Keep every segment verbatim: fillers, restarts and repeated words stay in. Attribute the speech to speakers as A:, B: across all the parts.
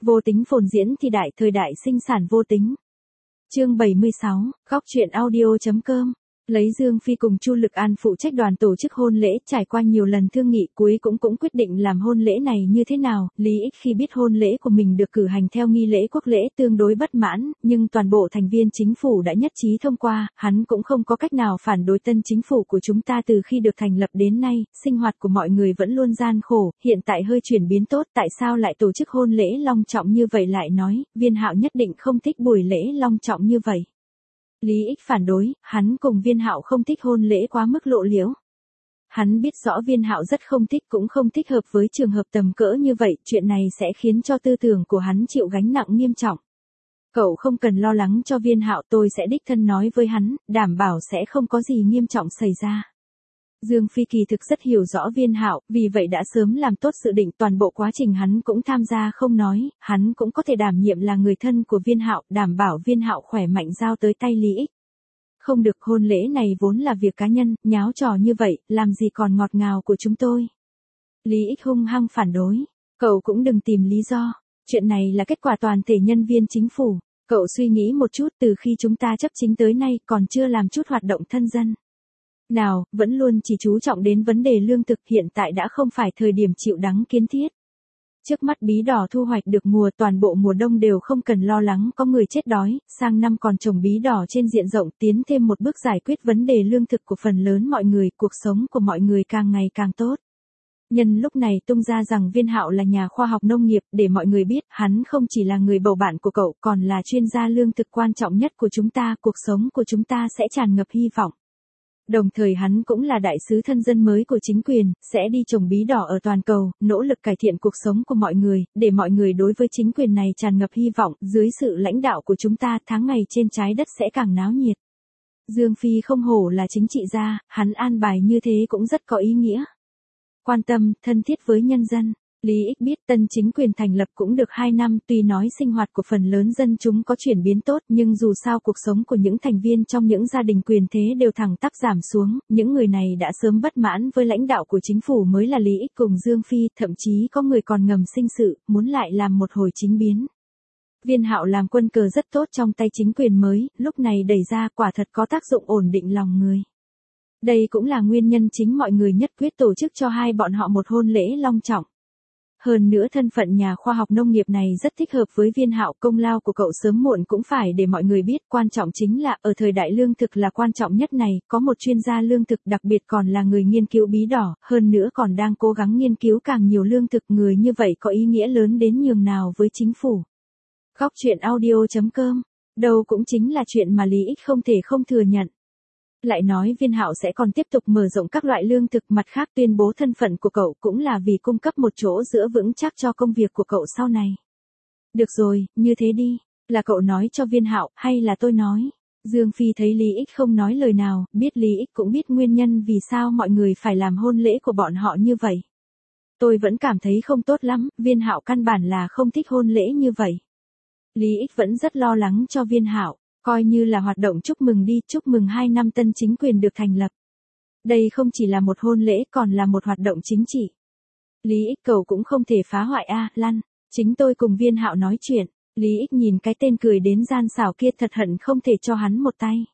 A: Vô tính phồn diễn thì đại, thời đại sinh sản vô tính. Chương bảy mươi sáu, góc truyện audio.com. Lấy Dương Phi cùng Chu Lực An phụ trách đoàn tổ chức hôn lễ, trải qua nhiều lần thương nghị cuối cũng cũng quyết định làm hôn lễ này như thế nào. Lý Ích khi biết hôn lễ của mình được cử hành theo nghi lễ quốc lễ tương đối bất mãn, nhưng toàn bộ thành viên chính phủ đã nhất trí thông qua, hắn cũng không có cách nào phản đối. Tân chính phủ của chúng ta từ khi được thành lập đến nay, sinh hoạt của mọi người vẫn luôn gian khổ, hiện tại hơi chuyển biến tốt, tại sao lại tổ chức hôn lễ long trọng như vậy? Lại nói, Viên Hạo nhất định không thích buổi lễ long trọng như vậy. Lý Ích phản đối, hắn cùng Viên Hạo không thích hôn lễ quá mức lộ liễu. Hắn biết rõ Viên Hạo rất không thích, cũng không thích hợp với trường hợp tầm cỡ như vậy, chuyện này sẽ khiến cho tư tưởng của hắn chịu gánh nặng nghiêm trọng. Cậu không cần lo lắng cho Viên Hạo, tôi sẽ đích thân nói với hắn, đảm bảo sẽ không có gì nghiêm trọng xảy ra. Dương Phi kỳ thực rất hiểu rõ Viên Hạo, vì vậy đã sớm làm tốt dự định, toàn bộ quá trình hắn cũng tham gia không nói, hắn cũng có thể đảm nhiệm là người thân của Viên Hạo, đảm bảo Viên Hạo khỏe mạnh giao tới tay Lý Ích. Không được, hôn lễ này vốn là việc cá nhân, nháo trò như vậy, làm gì còn ngọt ngào của chúng tôi. Lý Ích hung hăng phản đối, cậu cũng đừng tìm lý do, chuyện này là kết quả toàn thể nhân viên chính phủ, cậu suy nghĩ một chút, từ khi chúng ta chấp chính tới nay còn chưa làm chút hoạt động thân dân nào, vẫn luôn chỉ chú trọng đến vấn đề lương thực, hiện tại đã không phải thời điểm chịu đắng kiến thiết. Trước mắt bí đỏ thu hoạch được mùa, toàn bộ mùa đông đều không cần lo lắng có người chết đói, sang năm còn trồng bí đỏ trên diện rộng, tiến thêm một bước giải quyết vấn đề lương thực của phần lớn mọi người, cuộc sống của mọi người càng ngày càng tốt. Nhân lúc này tung ra rằng Viên Hạo là nhà khoa học nông nghiệp, để mọi người biết, hắn không chỉ là người bầu bạn của cậu, còn là chuyên gia lương thực quan trọng nhất của chúng ta, cuộc sống của chúng ta sẽ tràn ngập hy vọng. Đồng thời hắn cũng là đại sứ thân dân mới của chính quyền, sẽ đi trồng bí đỏ ở toàn cầu, nỗ lực cải thiện cuộc sống của mọi người, để mọi người đối với chính quyền này tràn ngập hy vọng, dưới sự lãnh đạo của chúng ta, tháng ngày trên trái đất sẽ càng náo nhiệt. Dương Phi không hổ là chính trị gia, hắn an bài như thế cũng rất có ý nghĩa. Quan tâm, thân thiết với nhân dân. Lý Ích biết tân chính quyền thành lập cũng được hai năm, tuy nói sinh hoạt của phần lớn dân chúng có chuyển biến tốt, nhưng dù sao cuộc sống của những thành viên trong những gia đình quyền thế đều thẳng tắp giảm xuống, những người này đã sớm bất mãn với lãnh đạo của chính phủ mới là Lý Ích cùng Dương Phi, thậm chí có người còn ngầm sinh sự, muốn lại làm một hồi chính biến. Viên Hạo làm quân cờ rất tốt trong tay chính quyền mới, lúc này đẩy ra quả thật có tác dụng ổn định lòng người. Đây cũng là nguyên nhân chính mọi người nhất quyết tổ chức cho hai bọn họ một hôn lễ long trọng. Hơn nữa thân phận nhà khoa học nông nghiệp này rất thích hợp với Viên Hạo, công lao của cậu sớm muộn cũng phải để mọi người biết, quan trọng chính là, ở thời đại lương thực là quan trọng nhất này, có một chuyên gia lương thực, đặc biệt còn là người nghiên cứu bí đỏ, hơn nữa còn đang cố gắng nghiên cứu càng nhiều lương thực, người như vậy có ý nghĩa lớn đến nhường nào với chính phủ. Góc truyện audio.com, đâu cũng chính là chuyện mà Lý Ích không thể không thừa nhận. Lại nói Viên Hạo sẽ còn tiếp tục mở rộng các loại lương thực, mặt khác tuyên bố thân phận của cậu cũng là vì cung cấp một chỗ dựa vững chắc cho công việc của cậu sau này. Được rồi, như thế đi, là cậu nói cho Viên Hạo, hay là tôi nói? Dương Phi thấy Lý Ích không nói lời nào, biết Lý Ích cũng biết nguyên nhân vì sao mọi người phải làm hôn lễ của bọn họ như vậy. Tôi vẫn cảm thấy không tốt lắm, Viên Hạo căn bản là không thích hôn lễ như vậy. Lý Ích vẫn rất lo lắng cho Viên Hạo. Coi như là hoạt động chúc mừng đi, chúc mừng hai năm tân chính quyền được thành lập. Đây không chỉ là một hôn lễ còn là một hoạt động chính trị. Lý Ích cậu cũng không thể phá hoại a, lăn, chính tôi cùng Viên Hạo nói chuyện. Lý Ích nhìn cái tên cười đến gian xảo kia thật hận không thể cho hắn một tay.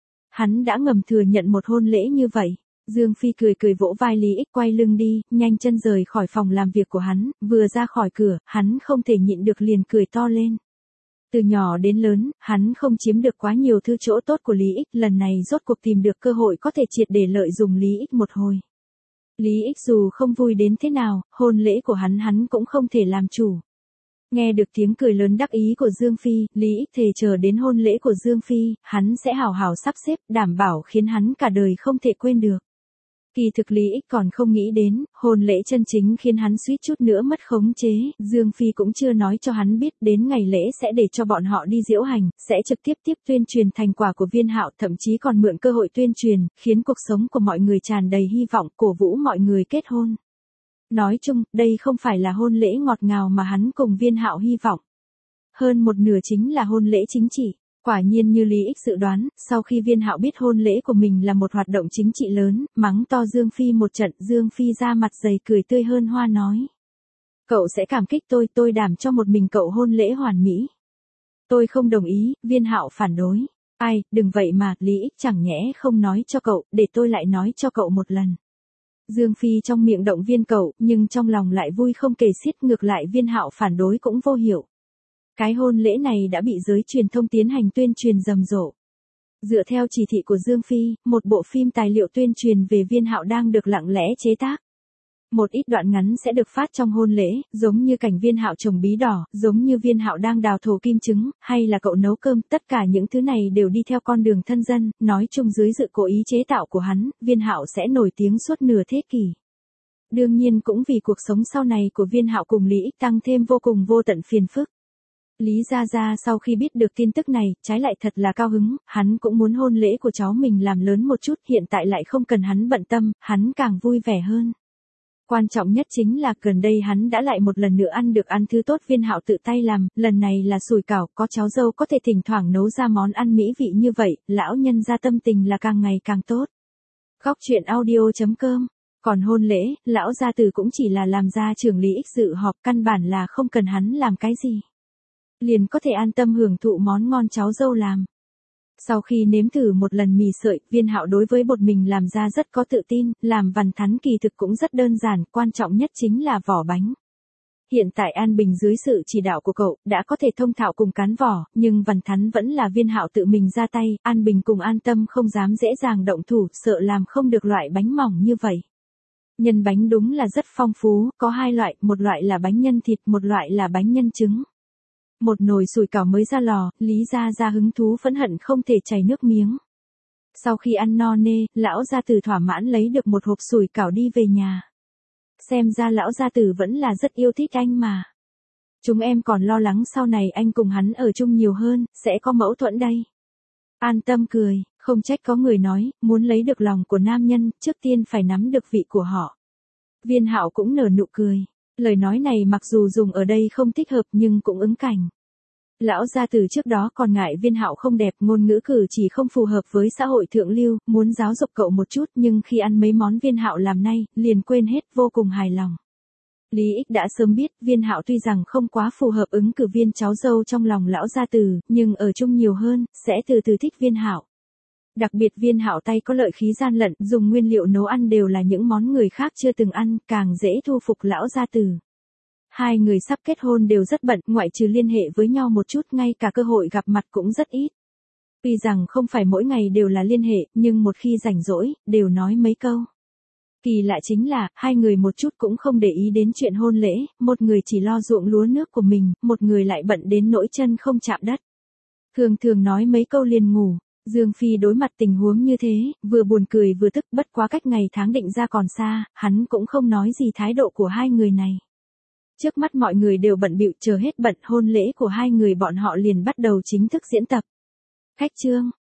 A: Hắn đã ngầm thừa nhận một hôn lễ như vậy. Dương Phi cười cười vỗ vai Lý Ích quay lưng đi, nhanh chân rời khỏi phòng làm việc của hắn, vừa ra khỏi cửa, hắn không thể nhịn được liền cười to lên. Từ nhỏ đến lớn, hắn không chiếm được quá nhiều thứ chỗ tốt của Lý Ích, lần này rốt cuộc tìm được cơ hội có thể triệt để lợi dụng Lý Ích một hồi. Lý Ích dù không vui đến thế nào, hôn lễ của hắn hắn cũng không thể làm chủ. Nghe được tiếng cười lớn đắc ý của Dương Phi, Lý Ích thề chờ đến hôn lễ của Dương Phi, hắn sẽ hào hào sắp xếp, đảm bảo khiến hắn cả đời không thể quên được. Kỳ thực Lý Ích còn không nghĩ đến, hôn lễ chân chính khiến hắn suýt chút nữa mất khống chế, Dương Phi cũng chưa nói cho hắn biết, đến ngày lễ sẽ để cho bọn họ đi diễu hành, sẽ trực tiếp tiếp tuyên truyền thành quả của Viên Hạo, thậm chí còn mượn cơ hội tuyên truyền, khiến cuộc sống của mọi người tràn đầy hy vọng, cổ vũ mọi người kết hôn. Nói chung, đây không phải là hôn lễ ngọt ngào mà hắn cùng Viên Hạo hy vọng. Hơn một nửa chính là hôn lễ chính trị. Quả nhiên như Lý Ích dự đoán, sau khi Viên Hạo biết hôn lễ của mình là một hoạt động chính trị lớn, mắng to Dương Phi một trận, Dương Phi ra mặt dày cười tươi hơn hoa nói. Cậu sẽ cảm kích tôi, tôi đảm cho một mình cậu hôn lễ hoàn mỹ. Tôi không đồng ý, Viên Hạo phản đối. Ai, đừng vậy mà, Lý Ích chẳng nhẽ không nói cho cậu, để tôi lại nói cho cậu một lần. Dương Phi trong miệng động viên cậu, nhưng trong lòng lại vui không kể xiết, ngược lại Viên Hạo phản đối cũng vô hiệu. Cái hôn lễ này đã bị giới truyền thông tiến hành tuyên truyền rầm rộ. Dựa theo chỉ thị của Dương Phi, một bộ phim tài liệu tuyên truyền về Viên Hạo đang được lặng lẽ chế tác. Một ít đoạn ngắn sẽ được phát trong hôn lễ, giống như cảnh Viên Hạo trồng bí đỏ, giống như Viên Hạo đang đào thổ kim trứng, hay là cậu nấu cơm, tất cả những thứ này đều đi theo con đường thân dân, nói chung dưới sự cố ý chế tạo của hắn, Viên Hạo sẽ nổi tiếng suốt nửa thế kỷ. Đương nhiên cũng vì cuộc sống sau này của Viên Hạo cùng Lý Ích tăng thêm vô cùng vô tận phiền phức. Lý Gia Gia sau khi biết được tin tức này, trái lại thật là cao hứng, hắn cũng muốn hôn lễ của cháu mình làm lớn một chút, hiện tại lại không cần hắn bận tâm, hắn càng vui vẻ hơn. Quan trọng nhất chính là gần đây hắn đã lại một lần nữa ăn được ăn thứ tốt Viên Hạo tự tay làm, lần này là sủi cảo, có cháu dâu có thể thỉnh thoảng nấu ra món ăn mỹ vị như vậy, lão nhân gia tâm tình là càng ngày càng tốt. Góc truyện audio chấm com. Còn hôn lễ, lão gia tử cũng chỉ là làm gia trưởng Lý Ích dự họp, căn bản là không cần hắn làm cái gì. Liền có thể an tâm hưởng thụ món ngon cháu dâu làm. Sau khi nếm thử một lần mì sợi, Viên Hạo đối với bột mình làm ra rất có tự tin, làm vằn thắn kỳ thực cũng rất đơn giản, quan trọng nhất chính là vỏ bánh. Hiện tại An Bình dưới sự chỉ đạo của cậu, đã có thể thông thạo cùng cán vỏ, nhưng vằn thắn vẫn là Viên Hạo tự mình ra tay, An Bình cùng An Tâm không dám dễ dàng động thủ, sợ làm không được loại bánh mỏng như vậy. Nhân bánh đúng là rất phong phú, có hai loại, một loại là bánh nhân thịt, một loại là bánh nhân trứng. Một nồi sủi cảo mới ra lò, Lý Gia Gia hứng thú phẫn hận không thể chảy nước miếng. Sau khi ăn no nê, lão gia tử thỏa mãn lấy được một hộp sủi cảo đi về nhà. Xem ra lão gia tử vẫn là rất yêu thích anh mà. Chúng em còn lo lắng sau này anh cùng hắn ở chung nhiều hơn, sẽ có mâu thuẫn đây. An Tâm cười, không trách có người nói, muốn lấy được lòng của nam nhân, trước tiên phải nắm được vị của họ. Viên Hạo cũng nở nụ cười. Lời nói này mặc dù dùng ở đây không thích hợp nhưng cũng ứng cảnh. Lão gia tử trước đó còn ngại Viên Hạo không đẹp, ngôn ngữ cử chỉ không phù hợp với xã hội thượng lưu, muốn giáo dục cậu một chút, nhưng khi ăn mấy món Viên Hạo làm nay, liền quên hết, vô cùng hài lòng. Lý Ích đã sớm biết, Viên Hạo tuy rằng không quá phù hợp ứng cử viên cháu dâu trong lòng lão gia tử, nhưng ở chung nhiều hơn, sẽ từ từ thích Viên Hạo. Đặc biệt Viên Hạo tay có lợi khí gian lận, dùng nguyên liệu nấu ăn đều là những món người khác chưa từng ăn, càng dễ thu phục lão gia tử. Hai người sắp kết hôn đều rất bận, ngoại trừ liên hệ với nhau một chút, ngay cả cơ hội gặp mặt cũng rất ít. Tuy rằng không phải mỗi ngày đều là liên hệ, nhưng một khi rảnh rỗi, đều nói mấy câu. Kỳ lạ chính là, hai người một chút cũng không để ý đến chuyện hôn lễ, một người chỉ lo ruộng lúa nước của mình, một người lại bận đến nỗi chân không chạm đất. Thường thường nói mấy câu liền ngủ. Dương Phi đối mặt tình huống như thế, vừa buồn cười vừa tức, bất quá cách ngày tháng định ra còn xa, hắn cũng không nói gì thái độ của hai người này. Trước mắt mọi người đều bận bịu, chờ hết bận hôn lễ của hai người bọn họ liền bắt đầu chính thức diễn tập. Khách trương,